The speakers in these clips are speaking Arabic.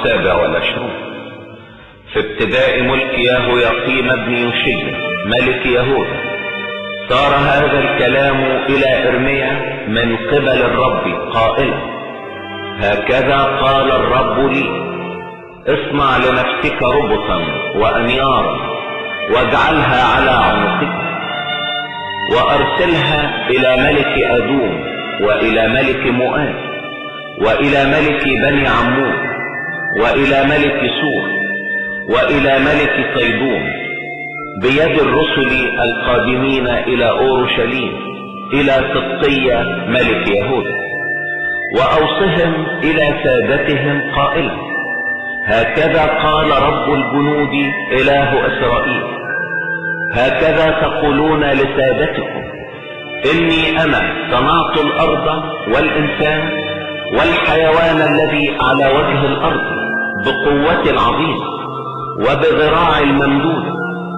والسابع في ابتداء ملك يهوياقيم بن يوشيا ملك يهوذا صار هذا الكلام إلى إرميا من قبل الرب قائلا: هكذا قال الرب لي: اصنع لنفسك ربطا وأنيارا واجعلها على عنقك، وأرسلها إلى ملك أدوم وإلى ملك مؤاب وإلى ملك بني عمون وإلى ملك سور وإلى ملك صيدون بيد الرسل القادمين إلى أورشليم إلى صدقية ملك يهوذا، وأوصهم إلى سادتهم قائلا: هكذا قال رب الجنود إله إسرائيل: هكذا تقولون لسادتكم: إني أنا صنعت الأرض والإنسان والحيوان الذي على وجه الأرض بقوة عظيمة وبذراع الممدودة،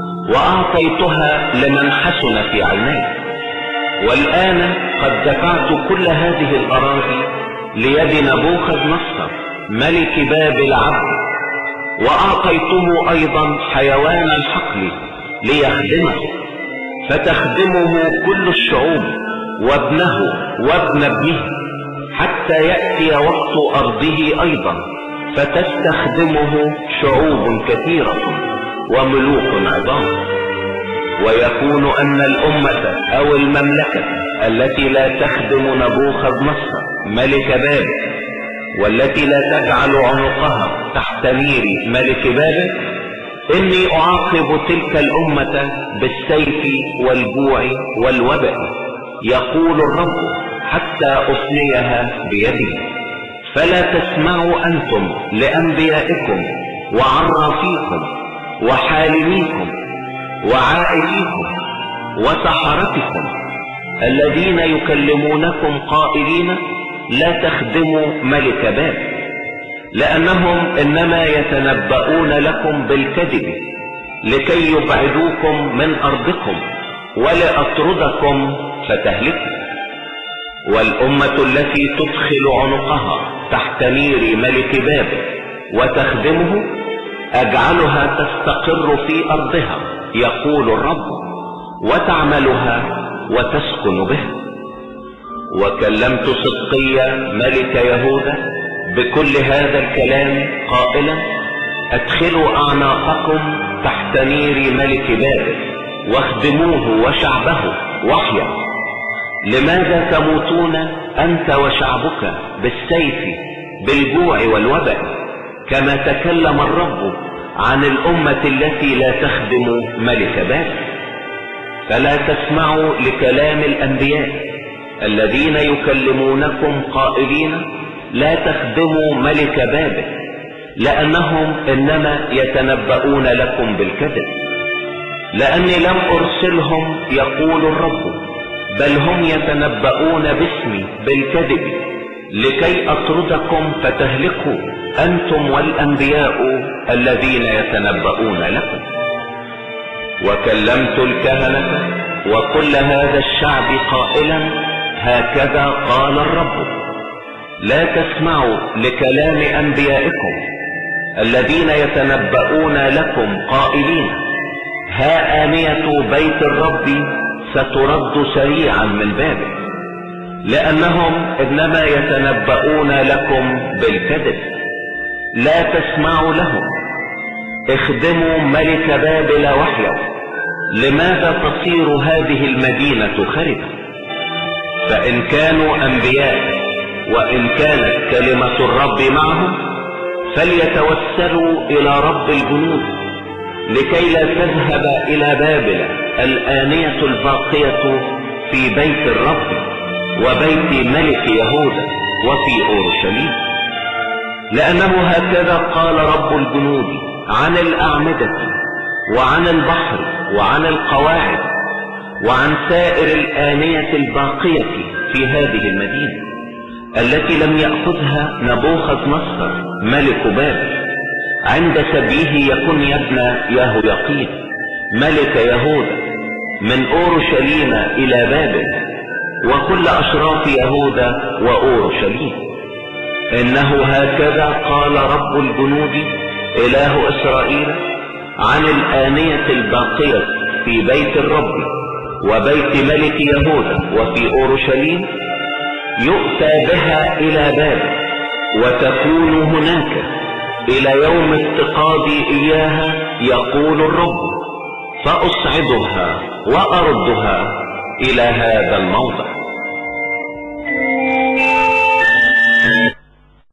وأعطيتها لمن حسن في عيني. والآن قد دفعت كل هذه الأراضي ليد نبوخذ نصر ملك بابل عبد، وأعطيته أيضا حيوان الحقل ليخدمه، فتخدمه كل الشعوب وابنه وابن ابنه، حتى يأتي وقت أرضه أيضا فتستخدمه شعوب كثيرة وملوك عظام. ويكون أن الأمة أو المملكة التي لا تخدم نبوخذ نصر ملك بابل، والتي لا تجعل عنقها تحت نير ملك بابل، إني أعاقب تلك الأمة بالسيف والجوع والوباء، يقول الرب، حتى أفنيها بيدي. فلا تسمعوا أنتم لأنبيائكم وعرافيكم وحالميكم وعائليكم وسحرتكم الذين يكلمونكم قائلين: لا تخدموا ملك بابل، لأنهم إنما يتنبؤون لكم بالكذب لكي يبعدوكم من أرضكم ولأطردكم فتهلكوا. والأمة التي تدخل عنقها تحت نير ملك بابل وتخدمه أجعلها تستقر في أرضها، يقول الرب، وتعملها وتسكن بها. وكلمت صدقية ملك يهوذا بكل هذا الكلام قائلا: ادخلوا أعناقكم تحت نير ملك بابل واخدموه وشعبه وحيا. لماذا تموتون أنت وشعبك بالسيف بالجوع والوباء، كما تكلم الرب عن الأمة التي لا تخدم ملك بابل؟ فلا تسمعوا لكلام الأنبياء الذين يكلمونكم قائلين: لا تخدموا ملك بابل، لأنهم إنما يتنبؤون لكم بالكذب. لأني لم أرسلهم، يقول الرب، بل هم يتنبؤون باسمي بالكذب لكي أطردكم فتهلكوا أنتم والأنبياء الذين يتنبؤون لكم. وكلمت الكهنة وكل هذا الشعب قائلا: هكذا قال الرب: لا تسمعوا لكلام أنبيائكم الذين يتنبؤون لكم قائلين: ها آنية بيت الرب سترد سريعا من بابل، لأنهم إنما يتنبؤون لكم بالكذب. لا تسمعوا لهم، اخدموا ملك بابل وحيا. لماذا تصير هذه المدينة خربة؟ فإن كانوا أنبياء وإن كانت كلمة الرب معهم فليتوسلوا إلى رب الجنود لكي لا تذهب إلى بابل الآنية الباقية في بيت الرب وبيت ملك يهوذا وفي أورشليم. لأنه هكذا قال رب الجنود عن الأعمدة وعن البحر وعن القواعد وعن سائر الآنية الباقية في هذه المدينة التي لم يأخذها نبوخذ نصر ملك بابل عند سبيه يكون ابن يهوياقيم ملك يهوذا من أورشليم إلى بابل وكل أشراف يهوذا وأورشليم. إنه هكذا قال رب الجنود إله إسرائيل عن الآنية الباقية في بيت الرب وبيت ملك يهوذا وفي أورشليم، يؤتى بها إلى بابل وتكون هناك إلى يوم افتقادي إياها، يقول الرب، فأصعدها وأردها إلى هذا الموضع.